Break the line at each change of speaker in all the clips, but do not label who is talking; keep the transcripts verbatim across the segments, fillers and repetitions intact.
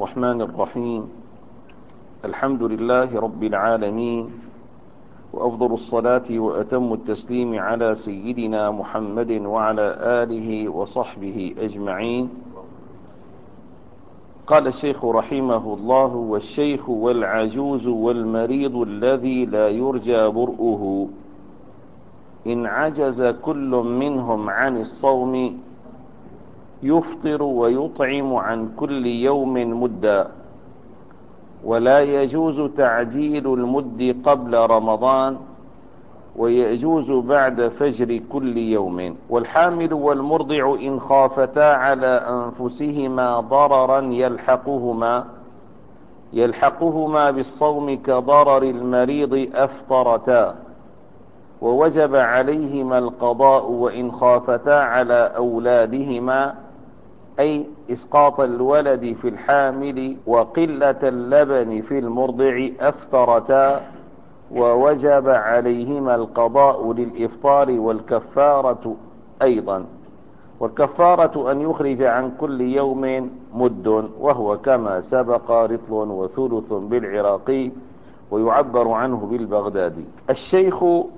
الرحمن الرحيم. الحمد لله رب العالمين، وأفضل الصلاة وأتم التسليم على سيدنا محمد وعلى آله وصحبه أجمعين. قال الشيخ رحمه الله: والشيخ والعجوز والمريض الذي لا يرجى برؤه إن عجز كل منهم عن الصوم يفطر ويطعم عن كل يوم مدا، ولا يجوز تعجيل المد قبل رمضان، ويجوز بعد فجر كل يوم. والحامل والمرضع إن خافتا على أنفسهما ضررا يلحقهما يلحقهما بالصوم كضرر المريض أفطرتا، ووجب عليهما القضاء وإن خافتا على أولادهما، أي إسقاط الولد في الحامل وقلة اللبن في المرضع أفطرتا، ووجب عليهما القضاء للإفطار والكفارة أيضا. والكفارة أن يخرج عن كل يوم مد، وهو كما سبق رطل وثلث بالعراقي، ويعبر عنه بالبغدادي. الشيخ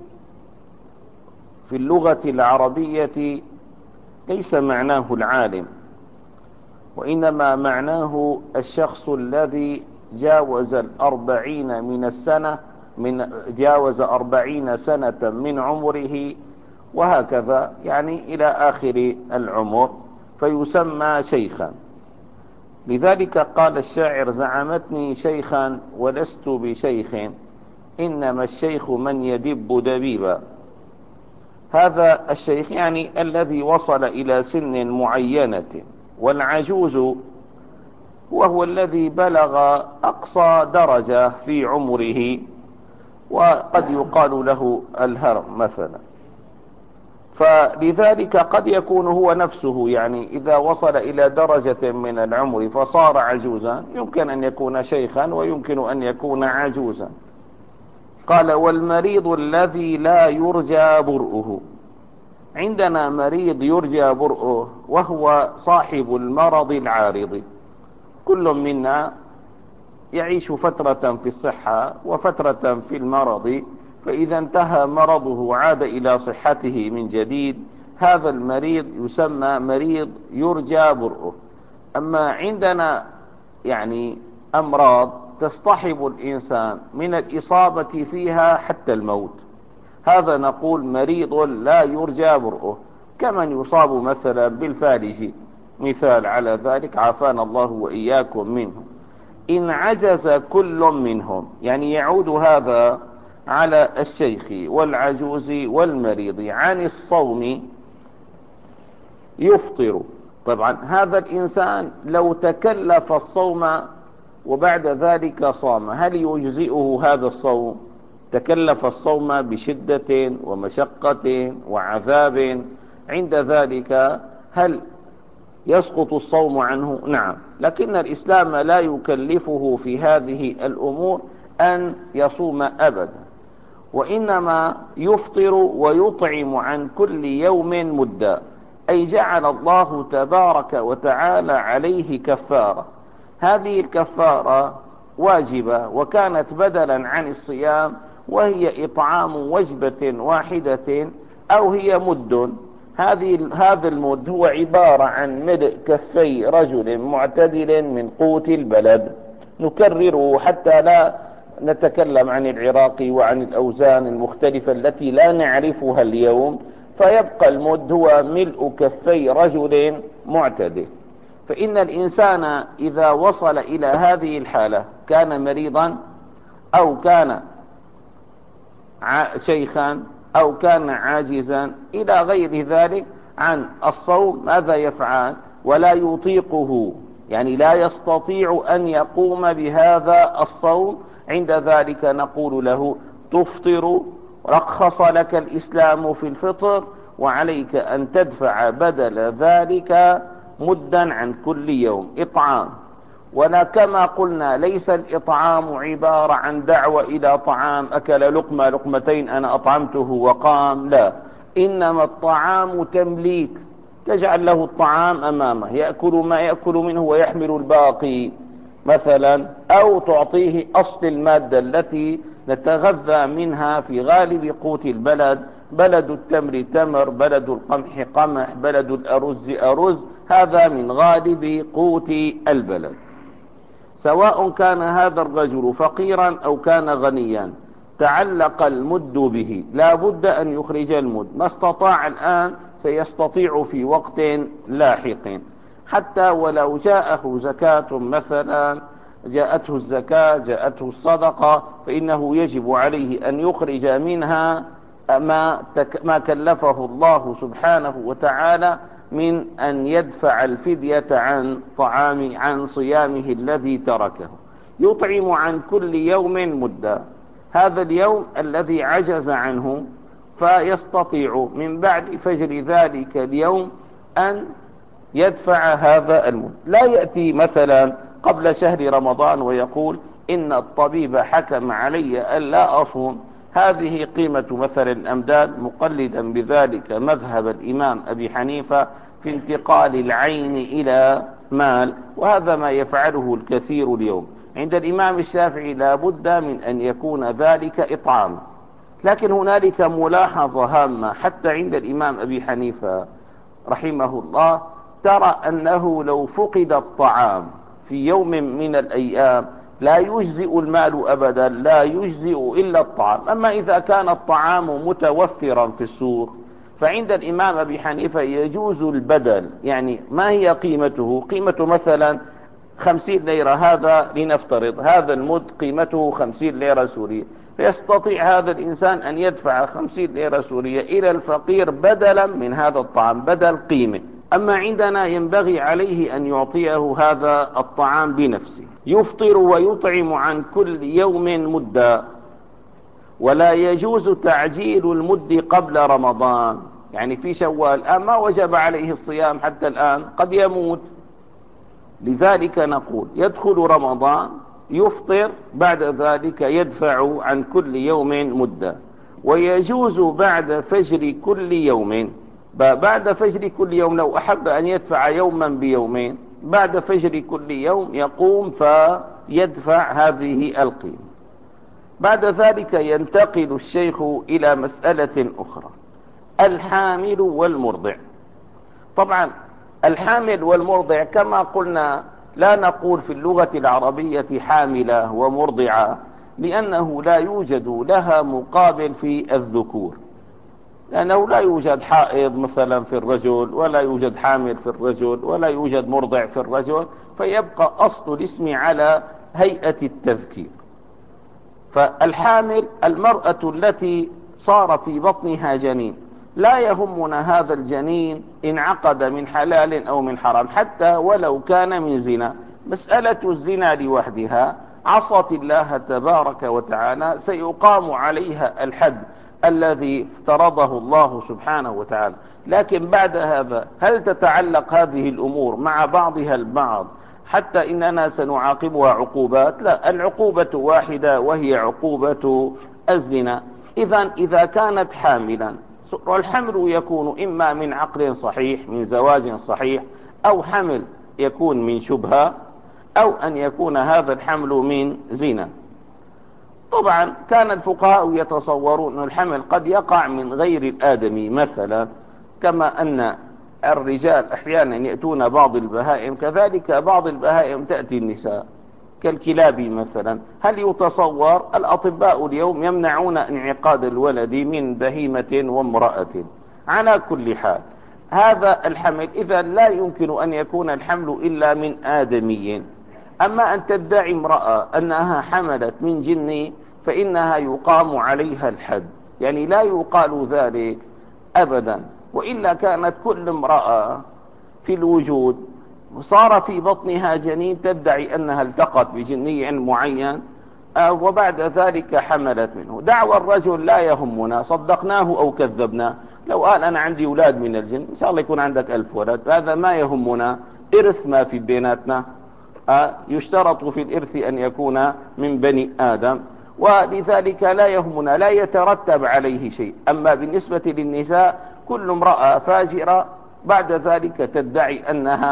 في اللغة العربية ليس معناه العالم، وإنما معناه الشخص الذي جاوز الأربعين من السنة من جاوز أربعين سنة من عمره، وهكذا يعني إلى آخر العمر، فيسمى شيخا. لذلك قال الشاعر: زعمتني شيخا ولست بشيخ، إنما الشيخ من يدب دبيبا. هذا الشيخ يعني الذي وصل إلى سن معينة. والعجوز وهو الذي بلغ أقصى درجة في عمره، وقد يقال له الهرم مثلا. فلذلك قد يكون هو نفسه، يعني إذا وصل إلى درجة من العمر فصار عجوزا، يمكن أن يكون شيخا ويمكن أن يكون عجوزا. قال: والمريض الذي لا يرجى برؤه. عندنا مريض يرجى برؤه، وهو صاحب المرض العارض. كل منا يعيش فترة في الصحة وفترة في المرض، فإذا انتهى مرضه عاد إلى صحته من جديد. هذا المريض يسمى مريض يرجى برؤه. أما عندنا يعني أمراض تصطحب الإنسان من الإصابة فيها حتى الموت، هذا نقول مريض لا يرجى برؤه، كمن يصاب مثلا بالفالج، مثال على ذلك، عافانا الله وإياكم منه. إن عجز كل منهم، يعني يعود هذا على الشيخ والعجوز والمريض عن الصوم يفطر. طبعا هذا الإنسان لو تكلف الصوم وبعد ذلك صام، هل يجزئه هذا الصوم؟ تكلف الصوم بشدة ومشقة وعذاب، عند ذلك هل يسقط الصوم عنه؟ نعم. لكن الإسلام لا يكلفه في هذه الأمور أن يصوم أبدا، وإنما يفطر ويطعم عن كل يوم مدا، أي جعل الله تبارك وتعالى عليه كفارة. هذه الكفارة واجبة وكانت بدلا عن الصيام، وهي إطعام وجبة واحدة أو هي مد. هذه هذا المد هو عبارة عن ملء كفي رجل معتدل من قوت البلد. نكرره حتى لا نتكلم عن العراق وعن الأوزان المختلفة التي لا نعرفها اليوم، فيبقى المد هو ملء كفي رجل معتدل. فإن الإنسان إذا وصل إلى هذه الحالة، كان مريضا أو كان شيخا أو كان عاجزا إلى غير ذلك عن الصوم، ماذا يفعل؟ ولا يطيقه، يعني لا يستطيع أن يقوم بهذا الصوم. عند ذلك نقول له: تفطر، رخص لك الإسلام في الفطر، وعليك أن تدفع بدل ذلك مدا عن كل يوم إطعام. ولا كما قلنا ليس الإطعام عبارة عن دعوة إلى طعام، أكل لقمة لقمتين أنا أطعمته وقام، لا، إنما الطعام تمليك، تجعل له الطعام أمامه يأكل ما يأكل منه ويحمل الباقي. مثلا، أو تعطيه أصل المادة التي نتغذى منها في غالب قوت البلد. بلد التمر تمر، بلد القمح قمح، بلد الأرز أرز، هذا من غالب قوت البلد. سواء كان هذا الرجل فقيرا أو كان غنيا، تعلق المد به، لا بد أن يخرج المد. ما استطاع الآن سيستطيع في وقت لاحق. حتى ولو جاءه زكاة مثلا، جاءته الزكاة، جاءته الصدقة، فإنه يجب عليه أن يخرج منها ما, ما كلفه الله سبحانه وتعالى من أن يدفع الفدية عن طعام عن صيامه الذي تركه. يطعم عن كل يوم مدة، هذا اليوم الذي عجز عنه فيستطيع من بعد فجر ذلك اليوم أن يدفع هذا المد. لا يأتي مثلا قبل شهر رمضان ويقول إن الطبيب حكم علي ألا أصوم، هذه قيمة مثل الأمداد، مقلدا بذلك مذهب الإمام أبي حنيفة في انتقال العين إلى مال، وهذا ما يفعله الكثير اليوم. عند الإمام الشافعي لا بد من أن يكون ذلك إطعام. لكن هنالك ملاحظة هامة حتى عند الإمام أبي حنيفة رحمه الله، ترى أنه لو فقد الطعام في يوم من الأيام لا يجزئ المال أبدا، لا يجزئ إلا الطعام. أما إذا كان الطعام متوفرا في السوق فعند الإمام أبي حنيفة يجوز البدل. يعني ما هي قيمته؟ قيمته مثلا خمسين ليرة، هذا لنفترض هذا المد قيمته خمسين ليرة سورية، فيستطيع هذا الإنسان أن يدفع خمسين ليرة سورية إلى الفقير بدلا من هذا الطعام، بدل قيمة. أما عندنا ينبغي عليه أن يعطيه هذا الطعام بنفسه. يفطر ويطعم عن كل يوم مدة، ولا يجوز تعجيل المد قبل رمضان. يعني في شوال أما وجب عليه الصيام حتى الآن، قد يموت، لذلك نقول يدخل رمضان يفطر، بعد ذلك يدفع عن كل يوم مدة. ويجوز بعد فجر كل يوم، بعد فجر كل يوم لو أحب أن يدفع يوما بيومين، بعد فجر كل يوم يقوم فيدفع هذه القيمة. بعد ذلك ينتقل الشيخ إلى مسألة أخرى، الحامل والمرضع. طبعا الحامل والمرضع كما قلنا لا نقول في اللغة العربية حاملة ومرضعة، لأنه لا يوجد لها مقابل في الذكور، لأنه لا يوجد حائض مثلا في الرجل، ولا يوجد حامل في الرجل، ولا يوجد مرضع في الرجل، فيبقى أصل الاسم على هيئة التذكير. فالحامل المرأة التي صار في بطنها جنين، لا يهمنا هذا الجنين انعقد من حلال أو من حرام، حتى ولو كان من زنا. مسألة الزنا لوحدها عصت الله تبارك وتعالى سيقام عليها الحد الذي افترضه الله سبحانه وتعالى. لكن بعد هذا هل تتعلق هذه الأمور مع بعضها البعض حتى إننا سنعاقبها عقوبات؟ لا، العقوبة واحدة وهي عقوبة الزنا. إذن إذا كانت حاملا، والحمل يكون إما من عقل صحيح من زواج صحيح، أو حمل يكون من شبهة، أو أن يكون هذا الحمل من زنا. طبعا كان الفقهاء يتصورون أن الحمل قد يقع من غير الآدمي مثلا، كما أن الرجال أحيانا يأتون بعض البهائم، كذلك بعض البهائم تأتي النساء كالكلاب مثلا. هل يتصور؟ الأطباء اليوم يمنعون انعقاد الولد من بهيمة وامرأة. على كل حال هذا الحمل إذا لا يمكن أن يكون الحمل إلا من آدمي. أما أن تدعي امرأة أنها حملت من جن فإنها يقام عليها الحد، يعني لا يقال ذلك أبدا. وإلا كانت كل امرأة في الوجود صار في بطنها جنين تدعي أنها التقت بجني معين وبعد ذلك حملت منه. دعوى الرجل لا يهمنا، صدقناه أو كذبناه. لو قال أنا عندي أولاد من الجن، إن شاء الله يكون عندك ألف ولد، هذا ما يهمنا. إرث ما في بيناتنا، يشترط في الإرث أن يكون من بني آدم، ولذلك لا يهمنا، لا يترتب عليه شيء. أما بالنسبة للنساء كل امرأة فاجرة بعد ذلك تدعي أنها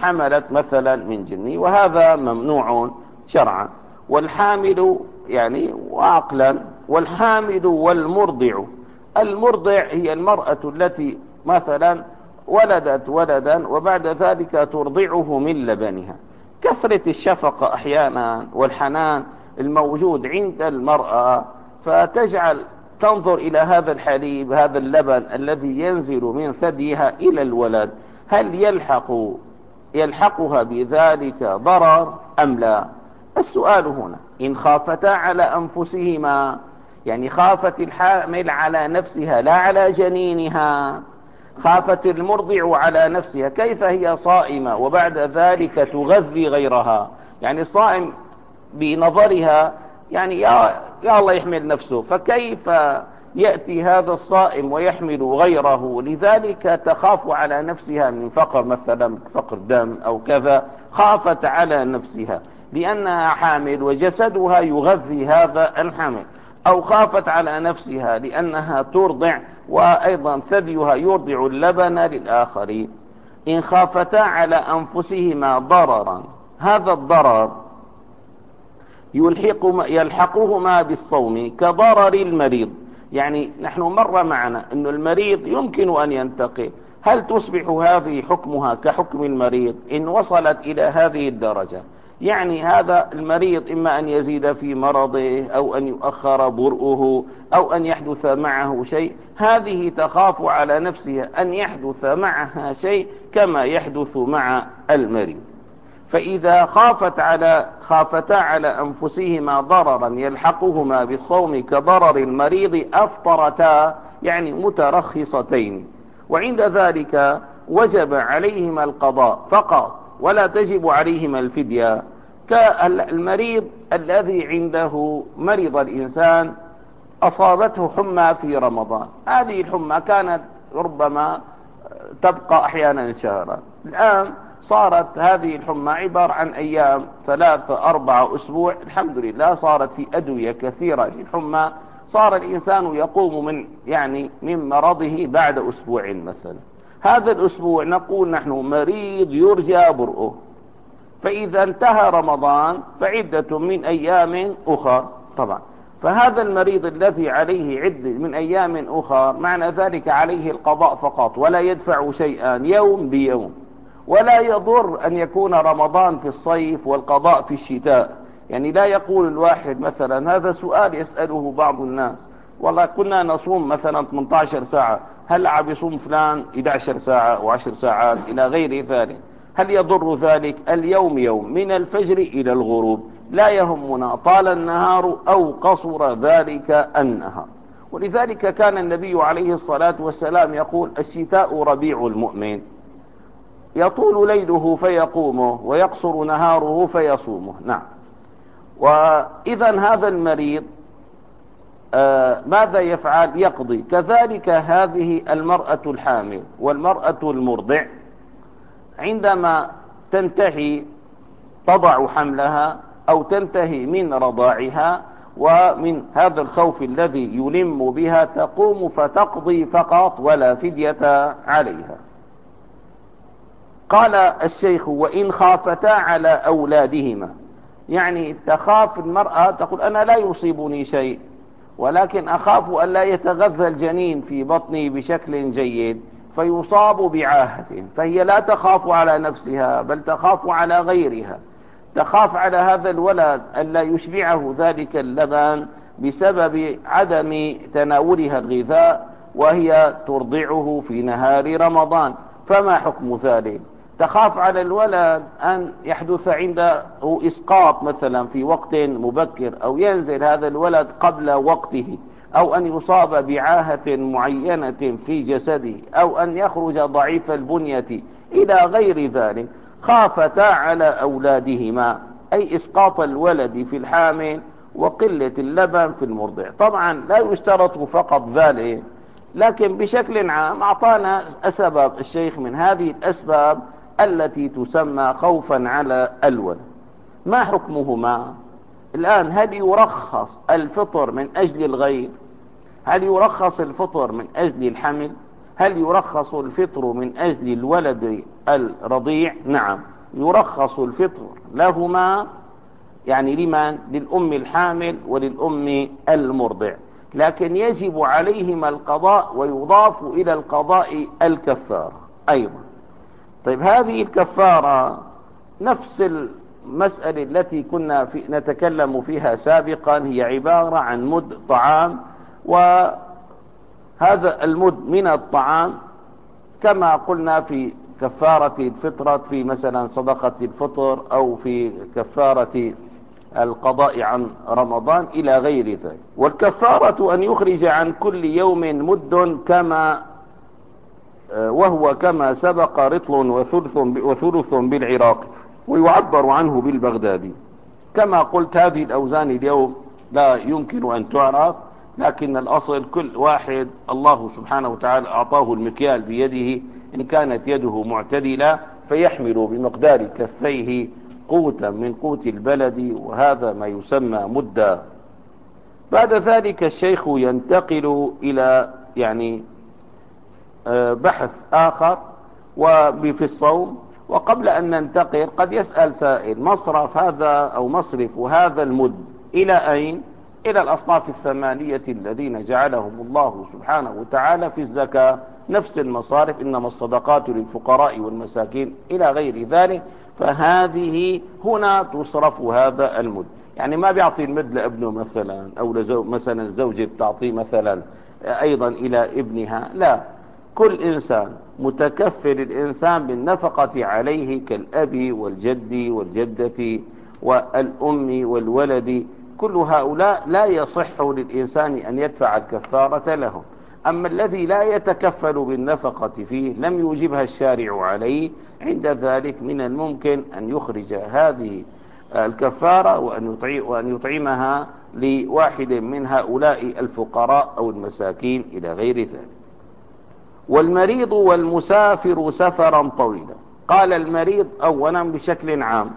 حملت مثلا من جني، وهذا ممنوع شرعا. والحامل يعني وعقلا، والحامل والمرضع. المرضع هي المرأة التي مثلا ولدت ولدا وبعد ذلك ترضعه من لبنها. كثرة الشفقة أحيانا والحنان الموجود عند المرأة فتجعل تنظر إلى هذا الحليب، هذا اللبن الذي ينزل من ثديها إلى الولد، هل يلحق يلحقها بذلك ضرر أم لا؟ السؤال هنا إن خافتا على أنفسهما، يعني خافت الحامل على نفسها لا على جنينها، خافت المرضع على نفسها، كيف هي صائمة وبعد ذلك تغذي غيرها؟ يعني الصائم بنظرها يعني يا, يا الله يحمل نفسه، فكيف يأتي هذا الصائم ويحمل غيره؟ لذلك تخاف على نفسها من فقر مثلا، فقر دم أو كذا، خافت على نفسها لأنها حامل وجسدها يغذي هذا الحمل، أو خافت على نفسها لأنها ترضع وأيضا ثديها يرضع اللبن للآخرين. إن خافتا على أنفسهما ضررا، هذا الضرر يلحق يلحقهما بالصوم كضرر المريض. يعني نحن مر معنا أن المريض يمكن أن ينتقل، هل تصبح هذه حكمها كحكم المريض إن وصلت إلى هذه الدرجة؟ يعني هذا المريض إما أن يزيد في مرضه أو أن يؤخر برؤه أو أن يحدث معه شيء، هذه تخاف على نفسها أن يحدث معها شيء كما يحدث مع المريض. فإذا خافت على خافتا على أنفسهما ضررا يلحقهما بالصوم كضرر المريض أفطرتا، يعني مترخصتين، وعند ذلك وجب عليهما القضاء فقط ولا تجب عليهما الفدية. كالمريض الذي عنده مرض الإنسان أصابته حمى في رمضان، هذه الحمى كانت ربما تبقى أحيانا شهرا، الآن صارت هذه الحمى عبارة عن أيام، ثلاثة أربعة أسبوع، الحمد لله صارت في أدوية كثيرة للحمى، صار الإنسان يقوم من يعني من مرضه بعد أسبوع مثلا. هذا الأسبوع نقول نحن مريض يرجى برؤه، فإذا انتهى رمضان فعدة من أيام أخرى طبعا. فهذا المريض الذي عليه عدة من أيام أخرى معنى ذلك عليه القضاء فقط ولا يدفع شيئا يوم بيوم. ولا يضر أن يكون رمضان في الصيف والقضاء في الشتاء، يعني لا يقول الواحد مثلا، هذا سؤال يسأله بعض الناس، والله كنا نصوم مثلا ثمانية عشر ساعة، هل عم يصوم فلان أحد عشر ساعة وعشر ساعات إلى غير ذلك؟ هل يضر ذلك؟ اليوم يوم من الفجر إلى الغروب، لا يهمنا طال النهار أو قصر ذلك النهار. ولذلك كان النبي عليه الصلاة والسلام يقول الشتاء ربيع المؤمن، يطول ليله فيقومه ويقصر نهاره فيصومه. نعم. وإذا هذا المريض آه ماذا يفعل؟ يقضي. كذلك هذه المرأة الحامل والمرأة المرضع عندما تنتهي تضع حملها أو تنتهي من رضاعها ومن هذا الخوف الذي يلم بها تقوم فتقضي فقط ولا فدية عليها. قال الشيخ وإن خافتا على أولادهما، يعني تخاف المرأة تقول أنا لا يصيبني شيء ولكن أخاف أن لا يتغذى الجنين في بطني بشكل جيد فيصاب بعاهة، فهي لا تخاف على نفسها بل تخاف على غيرها، تخاف على هذا الولد أن لا يشبعه ذلك اللبن بسبب عدم تناولها الغذاء وهي ترضعه في نهار رمضان، فما حكم ذلك؟ تخاف على الولد أن يحدث عنده إسقاط مثلا في وقت مبكر، أو ينزل هذا الولد قبل وقته، أو أن يصاب بعاهة معينة في جسده، أو أن يخرج ضعيف البنية إلى غير ذلك. خافتا على أولادهما أي إسقاط الولد في الحامل وقلة اللبن في المرضع. طبعا لا يشترط فقط ذلك، لكن بشكل عام أعطانا أسباب الشيخ من هذه الأسباب التي تسمى خوفا على الولد. ما حكمهما الآن؟ هل يرخص الفطر من أجل الغير؟ هل يرخص الفطر من أجل الحمل؟ هل يرخص الفطر من أجل الولد الرضيع؟ نعم، يرخص الفطر لهما، يعني لمن؟ للأم الحامل وللأم المرضع، لكن يجب عليهما القضاء، ويضاف إلى القضاء الكفارة أيضا. طيب هذه الكفارة نفس المسألة التي كنا في نتكلم فيها سابقا، هي عبارة عن مد طعام، وهذا المد من الطعام كما قلنا في كفارة الفطرة، في مثلا صدقة الفطر، أو في كفارة القضاء عن رمضان إلى غير ذلك. والكفارة أن يخرج عن كل يوم مد، كما وهو كما سبق رطل وثلث وثلث بالعراق، ويعبر عنه بالبغدادي. كما قلت هذه الأوزان اليوم لا يمكن أن تعرف، لكن الأصل كل واحد الله سبحانه وتعالى أعطاه المكيال بيده، إن كانت يده معتدلة فيحمل بمقدار كفيه قوتا من قوت البلد، وهذا ما يسمى مدا. بعد ذلك الشيخ ينتقل إلى يعني بحث آخر وفي الصوم. وقبل أن ننتقل قد يسأل سائل: مصرف هذا أو مصرف هذا المد إلى أين؟ إلى الأصناف الثمانية الذين جعلهم الله سبحانه وتعالى في الزكاة، نفس المصارف، إنما الصدقات للفقراء والمساكين إلى غير ذلك. فهذه هنا تصرف هذا المد، يعني ما بيعطي المد لابنه مثلا، أو لزو مثلا الزوجة بتعطيه مثلا أيضا إلى ابنها، لا، كل إنسان متكفل الإنسان بالنفقة عليه كالأب والجد والجدة والأم والولد، كل هؤلاء لا يصح للإنسان أن يدفع الكفارة لهم. أما الذي لا يتكفل بالنفقة فيه لم يوجبها الشارع عليه، عند ذلك من الممكن أن يخرج هذه الكفارة وأن يطعمها لواحد من هؤلاء الفقراء أو المساكين إلى غير ذلك. والمريض والمسافر سفرا طويلا. قال المريض أولا بشكل عام،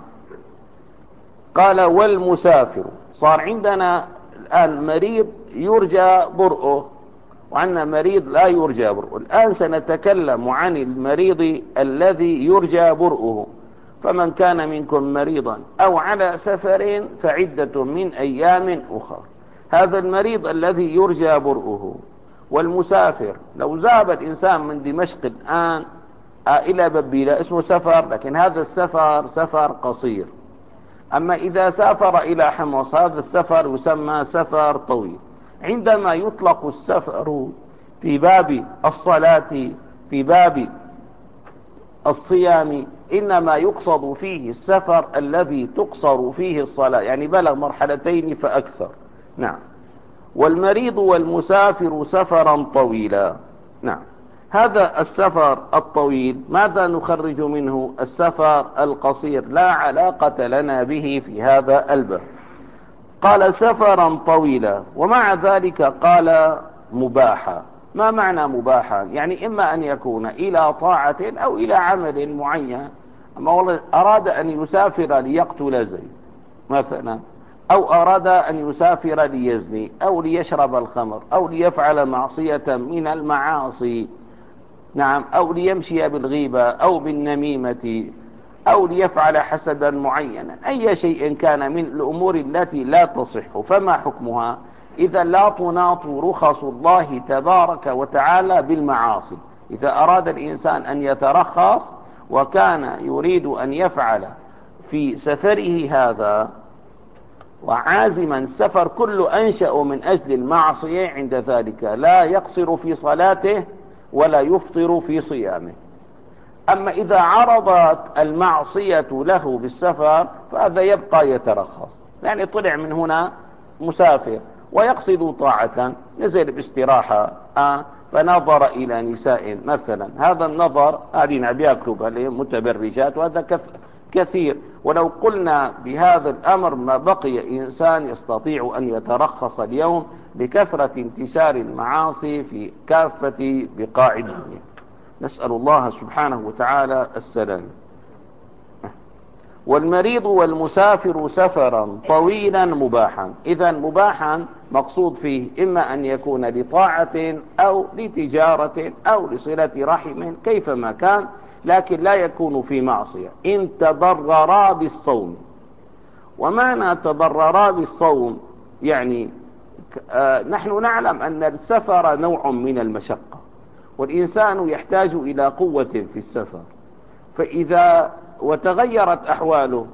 قال والمسافر. صار عندنا الآن مريض يرجى برؤه، وعندنا مريض لا يرجى برؤه. الآن سنتكلم عن المريض الذي يرجى برؤه. فمن كان منكم مريضا أو على سفر فعدة من أيام أخرى. هذا المريض الذي يرجى برؤه. والمسافر، لو ذهب الإنسان من دمشق الآن إلى ببيلة اسمه سفر، لكن هذا السفر سفر قصير. أما إذا سافر إلى حمص هذا السفر يسمى سفر طويل. عندما يطلق السفر في باب الصلاة، في باب الصيام، إنما يقصد فيه السفر الذي تقصر فيه الصلاة، يعني بلغ مرحلتين فأكثر. نعم. والمريض والمسافر سفرا طويلا. نعم. هذا السفر الطويل ماذا نخرج منه؟ السفر القصير لا علاقة لنا به في هذا الباب. قال سفرا طويلا، ومع ذلك قال مباحا. ما معنى مباحا؟ يعني إما أن يكون إلى طاعة أو إلى عمل معين. أما والله أراد أن يسافر ليقتل زيد مثلا، أو أراد أن يسافر ليزني، أو ليشرب الخمر، أو ليفعل معصية من المعاصي، نعم، أو ليمشي بالغيبة أو بالنميمة، أو ليفعل حسدا معينا، أي شيء كان من الأمور التي لا تصح، فما حكمها؟ إذا لا تناط رخص الله تبارك وتعالى بالمعاصي. إذا أراد الإنسان أن يترخص وكان يريد أن يفعل في سفره هذا وعازما، السفر كله أنشأ من أجل المعصية، عند ذلك لا يقصر في صلاته ولا يفطر في صيامه. أما إذا عرضت المعصية له بالسفر فهذا يبقى يترخص، يعني طلع من هنا مسافر ويقصد طاعة، نزل باستراحة آه فنظر إلى نساء مثلا، هذا النظر هذه بياكلوا متبرجات، وهذا كثير. ولو قلنا بهذا الأمر ما بقي إنسان يستطيع أن يترخص اليوم بكثرة انتشار المعاصي في كافة بقاع الدنيا. نسأل الله سبحانه وتعالى السلام. والمريض والمسافر سفرا طويلا مباحا. إذا مباحا مقصود فيه إما أن يكون لطاعة أو لتجارة أو لصلة رحم كيفما كان، لكن لا يكون في معصية إن تضررا بالصوم. ومعنى تضررا بالصوم يعني آه نحن نعلم أن السفر نوع من المشقة، والإنسان يحتاج إلى قوة في السفر، فإذا وتغيرت أحواله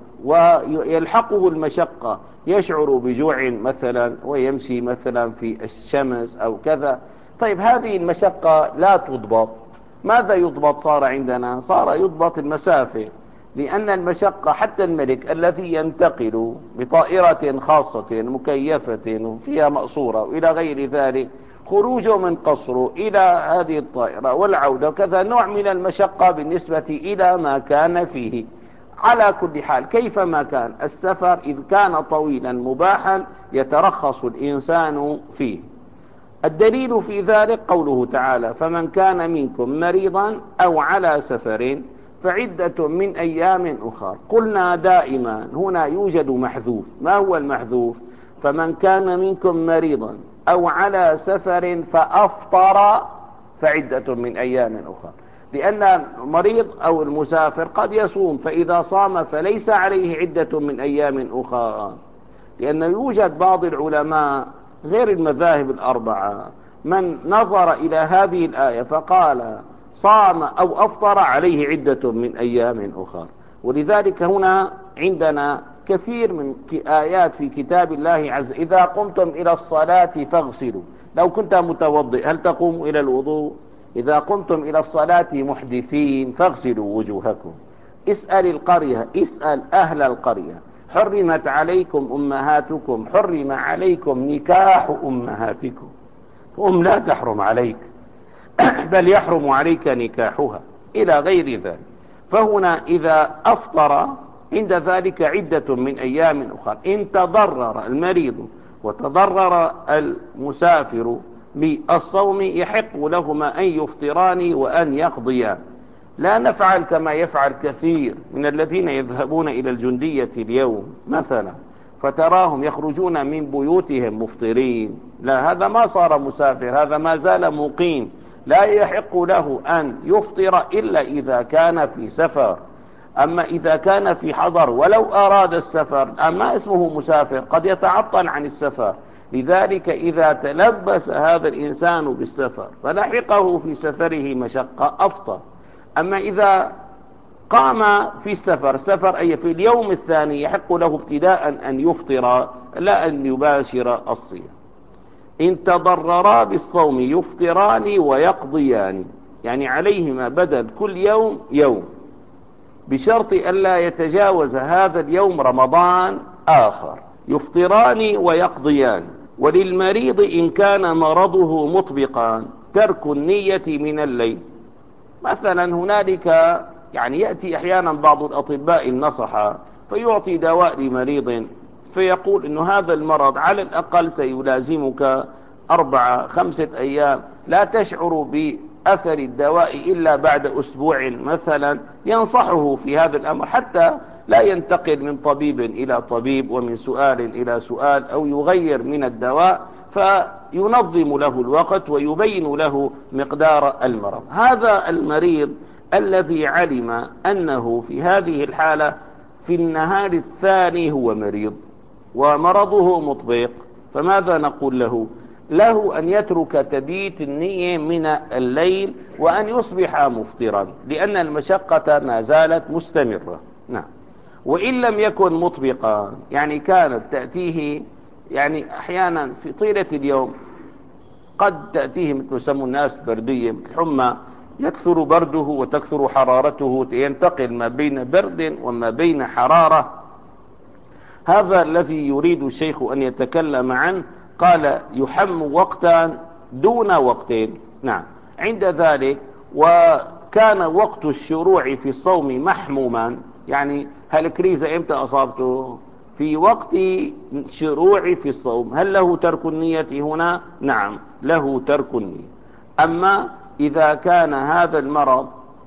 ويلحقه المشقة يشعر بجوع مثلا ويمشي مثلا في الشمس أو كذا، طيب هذه المشقة لا تضبط. ماذا يضبط صار عندنا؟ صار يضبط المسافة، لأن المشقة حتى الملك الذي ينتقل بطائرة خاصة مكيفة فيها مأصورة وإلى غير ذلك، خروجه من قصره إلى هذه الطائرة والعودة كذا نوع من المشقة بالنسبة إلى ما كان فيه. على كل حال كيفما كان السفر إذ كان طويلا مباحا يترخص الإنسان فيه. الدليل في ذلك قوله تعالى: فمن كان منكم مريضا أو على سفر فعدة من أيام أخر. قلنا دائما هنا يوجد محذوف. ما هو المحذوف؟ فمن كان منكم مريضا أو على سفر فأفطر فعدة من أيام أخر، لأن المريض أو المسافر قد يصوم، فإذا صام فليس عليه عدة من أيام أخرى، لأن يوجد بعض العلماء غير المذاهب الأربعة من نظر إلى هذه الآية فقال صام أو أفطر عليه عدة من أيام أخرى. ولذلك هنا عندنا كثير من آيات في كتاب الله عز: إذا قمتم إلى الصلاة فاغسلوا. لو كنت متوضئ هل تقوم إلى الوضوء؟ إذا قمتم إلى الصلاة محدثين فاغسلوا وجوهكم. اسأل القرية، اسأل أهل القرية. حرمت عليكم أمهاتكم، حرم عليكم نكاح أمهاتكم، أم لا تحرم عليك بل يحرم عليك نكاحها إلى غير ذلك. فهنا إذا أفطر عند ذلك عدة من أيام أخرى. إن تضرر المريض وتضرر المسافر بالصوم يحق لهما أن يفطران وأن يقضيان. لا نفعل كما يفعل كثير من الذين يذهبون إلى الجندية اليوم مثلا فتراهم يخرجون من بيوتهم مفطرين. لا، هذا ما صار مسافر، هذا ما زال مقيم، لا يحق له أن يفطر إلا إذا كان في سفر. أما إذا كان في حضر ولو أراد السفر أما اسمه مسافر، قد يتعطل عن السفر. لذلك إذا تلبس هذا الإنسان بالسفر فلحقه في سفره مشقة أفطر. أما إذا قام في السفر سفر أي في اليوم الثاني يحق له ابتداء أن يفطر لا أن يباشر الصيام. إن تضررا بالصوم يفطران ويقضيان، يعني عليهما بدل كل يوم يوم، بشرط ألا يتجاوز هذا اليوم رمضان آخر. يفطران ويقضيان. وللمريض إن كان مرضه مطبقا ترك النية من الليل. مثلا هنالك يعني يأتي أحيانا بعض الأطباء النصحى فيعطي دواء لمريض فيقول إنه هذا المرض على الأقل سيلازمك أربعة خمسة أيام، لا تشعر بأثر الدواء إلا بعد أسبوع مثلا. ينصحه في هذا الأمر حتى لا ينتقل من طبيب إلى طبيب ومن سؤال إلى سؤال أو يغير من الدواء، فينظم له الوقت ويبين له مقدار المرض. هذا المريض الذي علم أنه في هذه الحالة في النهار الثاني هو مريض ومرضه مطبق، فماذا نقول له؟ له أن يترك تبيت النية من الليل وأن يصبح مفطرا، لأن المشقة ما زالت مستمرة. نعم. وإن لم يكن مطبقا، يعني كانت تأتيه يعني أحيانا في طيلة اليوم قد تأتيه مثل يسمى الناس بردية مثل حمى، يكثر برده وتكثر حرارته، ينتقل ما بين برد وما بين حرارة. هذا الذي يريد الشيخ أن يتكلم عنه. قال يحم وقتا دون وقتين. نعم. عند ذلك وكان وقت الشروع في الصوم محموما، يعني هالكريزة امتى أصابته؟ في وقت شروع في الصوم. هل له ترك النية هنا؟ نعم له ترك النية. أما إذا كان هذا المرض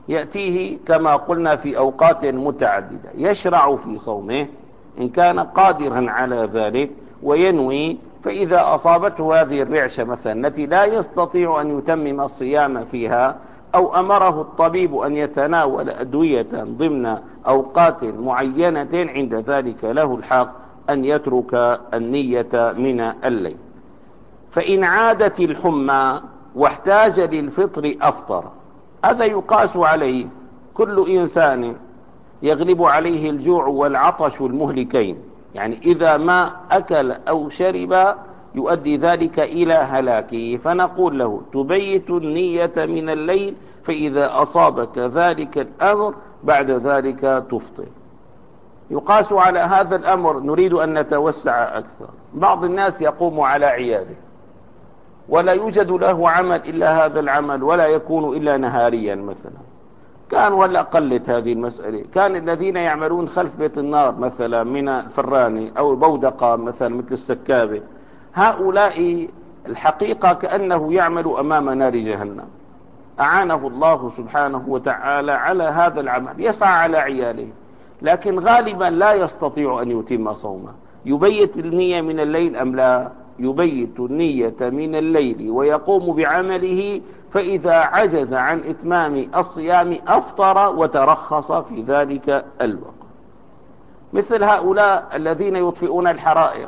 يأتيه كما قلنا في أوقات متعددة، يشرع في صومه إن كان قادرا على ذلك وينوي، فإذا أصابته هذه الرعشة مثلا التي لا يستطيع أن يتمم الصيام فيها، أو أمره الطبيب أن يتناول أدوية ضمن أوقات معينة، عند ذلك له الحق أن يترك النية من الليل. فإن عادت الحمى واحتاج للفطر أفطر. هذا يقاس عليه كل إنسان يغلب عليه الجوع والعطش المهلكين، يعني إذا ما أكل أو شرب يؤدي ذلك إلى هلاكه، فنقول له تبيت النية من الليل، فإذا أصابك ذلك الأمر بعد ذلك تفطر. يقاس على هذا الأمر، نريد أن نتوسع أكثر. بعض الناس يقوم على عياده ولا يوجد له عمل إلا هذا العمل، ولا يكون إلا نهاريا مثلا. كان ولا قلت هذه المسألة، كان الذين يعملون خلف بيت النار مثلا من الفراني أو البودقة مثلا مثل السكابة، هؤلاء الحقيقة كأنه يعمل أمام نار جهنم. أعانه الله سبحانه وتعالى على هذا العمل، يسعى على عياله، لكن غالبا لا يستطيع أن يتم صومه. يبيت النية من الليل أم لا؟ يبيت النية من الليل ويقوم بعمله، فإذا عجز عن إتمام الصيام أفطر وترخص في ذلك الوقت. مثل هؤلاء الذين يطفئون الحرائق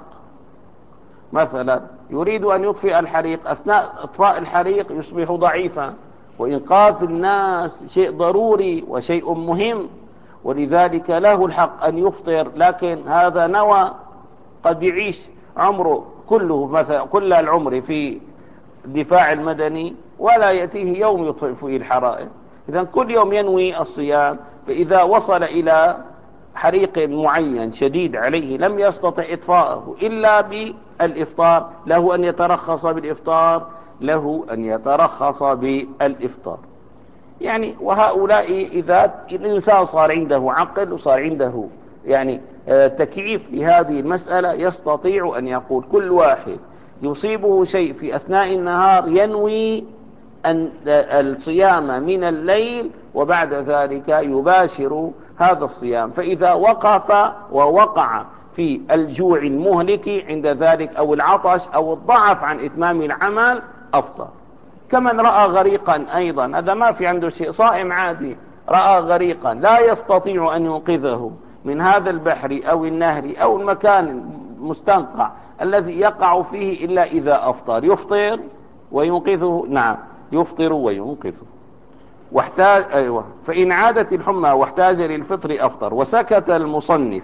مثلا، يريد أن يطفئ الحريق، أثناء إطفاء الحريق يصبح ضعيفا، وإنقاذ الناس شيء ضروري وشيء مهم، ولذلك له الحق أن يفطر. لكن هذا نوى قد يعيش عمره كله مثلا كل العمر في الدفاع المدني ولا يأتيه يوم يطفئ فيه الحرائق، إذا كل يوم ينوي الصيام، فإذا وصل إلى حريق معين شديد عليه لم يستطع إطفاءه إلا بالإفطار، له أن يترخص بالإفطار، له أن يترخص بالإفطار. يعني وهؤلاء إذا الإنسان صار عنده عقل وصار عنده يعني تكييف لهذه المسألة، يستطيع أن يقول كل واحد يصيبه شيء في أثناء النهار ينوي أن الصيام من الليل، وبعد ذلك يباشر هذا الصيام، فإذا وقف ووقع في الجوع المهلك عند ذلك أو العطش أو الضعف عن إتمام العمل أفطر. كمن رأى غريقا أيضا، هذا ما في عنده شيء، صائم عادي رأى غريقا لا يستطيع أن ينقذه من هذا البحر أو النهر أو المكان المستنقع الذي يقع فيه إلا إذا أفطر، يفطر وينقذه. نعم يفطر وينقذه. واحتاج أيوة فإن عادت الحمى واحتاج للفطر أفطر. وسكت المصنف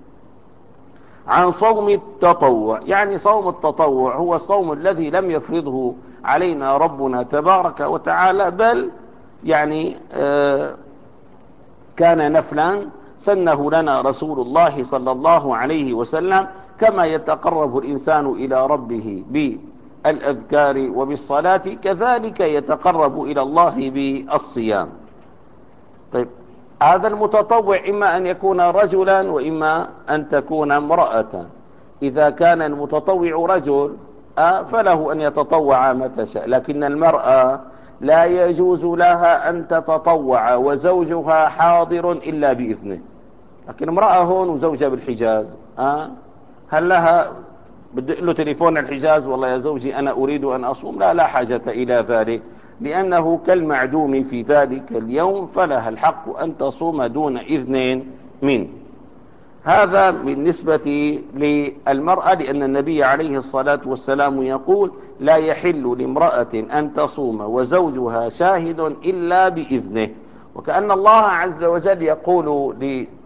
عن صوم التطوع، يعني صوم التطوع هو الصوم الذي لم يفرضه علينا ربنا تبارك وتعالى، بل يعني آه كان نفلا سنه لنا رسول الله صلى الله عليه وسلم، كما يتقرب الإنسان إلى ربه بالأذكار وبالصلاة كذلك يتقرب إلى الله بالصيام. طيب هذا المتطوع إما أن يكون رجلا وإما أن تكون امرأة. إذا كان المتطوع رجل فله أن يتطوع متى شاء، لكن المرأة لا يجوز لها أن تتطوع وزوجها حاضر إلا بإذنه. لكن امرأة هون وزوجها بالحجاز، أه؟ هل لها بدق له تليفون الحجاز والله يا زوجي أنا أريد أن أصوم؟ لا لا حاجة إلى ذلك، لأنه كالمعدوم في ذلك اليوم، فلها الحق أن تصوم دون إذن منه. هذا بالنسبة للمرأة، لأن النبي عليه الصلاة والسلام يقول لا يحل لامرأة أن تصوم وزوجها شاهد إلا بإذنه. وكأن الله عز وجل يقول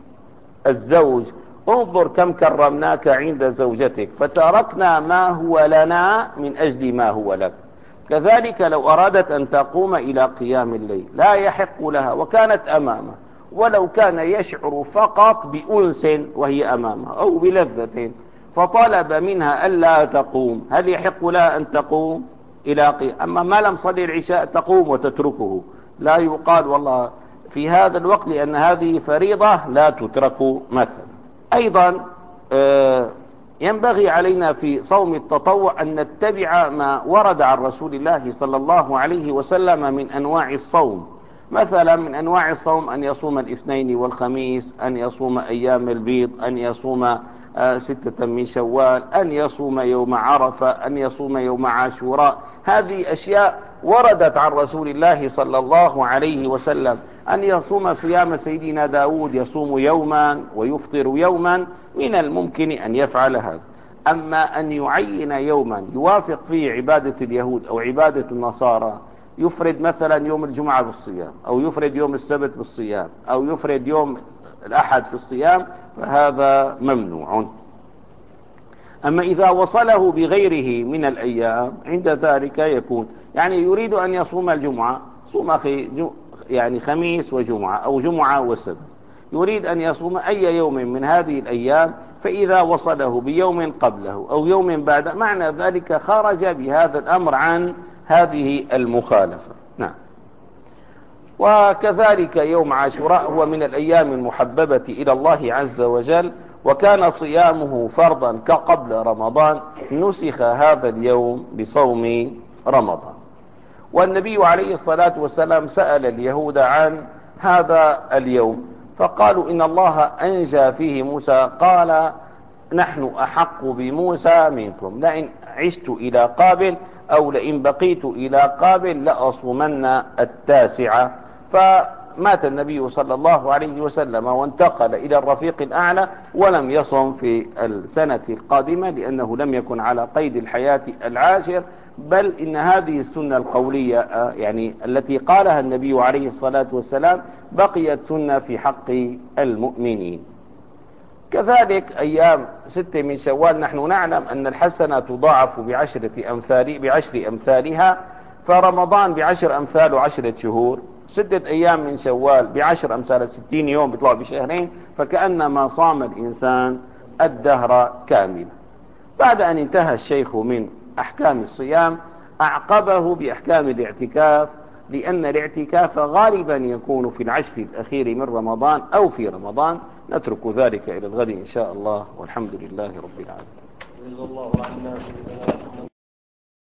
للزوج انظر كم كرمناك عند زوجتك فتركنا ما هو لنا من أجل ما هو لك. كذلك لو أرادت أن تقوم إلى قيام الليل لا يحق لها وكانت أمامه، ولو كان يشعر فقط بأنس وهي أمامه أو بلذة، فطلب منها ألا تقوم، هل يحق لها أن تقوم إلى قيام؟ أما ما لم صلي العشاء تقوم وتتركه، لا يقال والله في هذا الوقت لأن هذه فريضة لا تترك مثلا. أيضا ينبغي علينا في صوم التطوع أن نتبع ما ورد عن رسول الله صلى الله عليه وسلم من أنواع الصوم، مثلا من أنواع الصوم أن يصوم الاثنين والخميس، أن يصوم أيام البيض، أن يصوم آه ستة من شوال، أن يصوم يوم عرفة، أن يصوم يوم عاشوراء. هذه أشياء وردت عن رسول الله صلى الله عليه وسلم. أن يصوم صيام سيدنا داود، يصوم يوما ويفطر يوما، من الممكن أن يفعل هذا. أما أن يعين يوما يوافق فيه عبادة اليهود أو عبادة النصارى، يفرد مثلا يوم الجمعة بالصيام، أو يفرد يوم السبت بالصيام، أو يفرد يوم الأحد في الصيام، فهذا ممنوع. أما إذا وصله بغيره من الأيام عند ذلك يكون، يعني يريد أن يصوم الجمعة، صوم أخي يعني خميس وجمعة أو جمعة وسبت، يريد أن يصوم أي يوم من هذه الأيام، فإذا وصله بيوم قبله أو يوم بعد، معنى ذلك خرج بهذا الأمر عن هذه المخالفة. نعم. وكذلك يوم عاشوراء هو من الأيام المحببة إلى الله عز وجل، وكان صيامه فرضا كقبل رمضان، نسخ هذا اليوم بصوم رمضان. والنبي عليه الصلاة والسلام سأل اليهود عن هذا اليوم، فقالوا إن الله أنجى فيه موسى، قال نحن أحق بموسى منكم، لئن عشت إلى قابل أو لئن بقيت إلى قابل لأصومن التاسعة. فمات النبي صلى الله عليه وسلم وانتقل إلى الرفيق الأعلى، ولم يصم في السنة القادمة لأنه لم يكن على قيد الحياة العاشر، بل إن هذه السنة القولية يعني التي قالها النبي عليه الصلاة والسلام بقيت سنة في حق المؤمنين. كذلك أيام ستة من شوال نحن نعلم أن الحسنة تضاعف بعشرة أمثال بعشر أمثالها، فرمضان بعشر أمثال وعشرة شهور، ستة أيام من شوال بعشر أمثال ستين يوم بيطلعوا بشهرين، فكأنما صام الإنسان الدهر كامل. بعد أن انتهى الشيخ من أحكام الصيام أعقبه بأحكام الاعتكاف، لأن الاعتكاف غالبا يكون في العشر الأخير من رمضان أو في رمضان. نترك ذلك إلى الغد إن شاء الله، والحمد لله رب العالمين.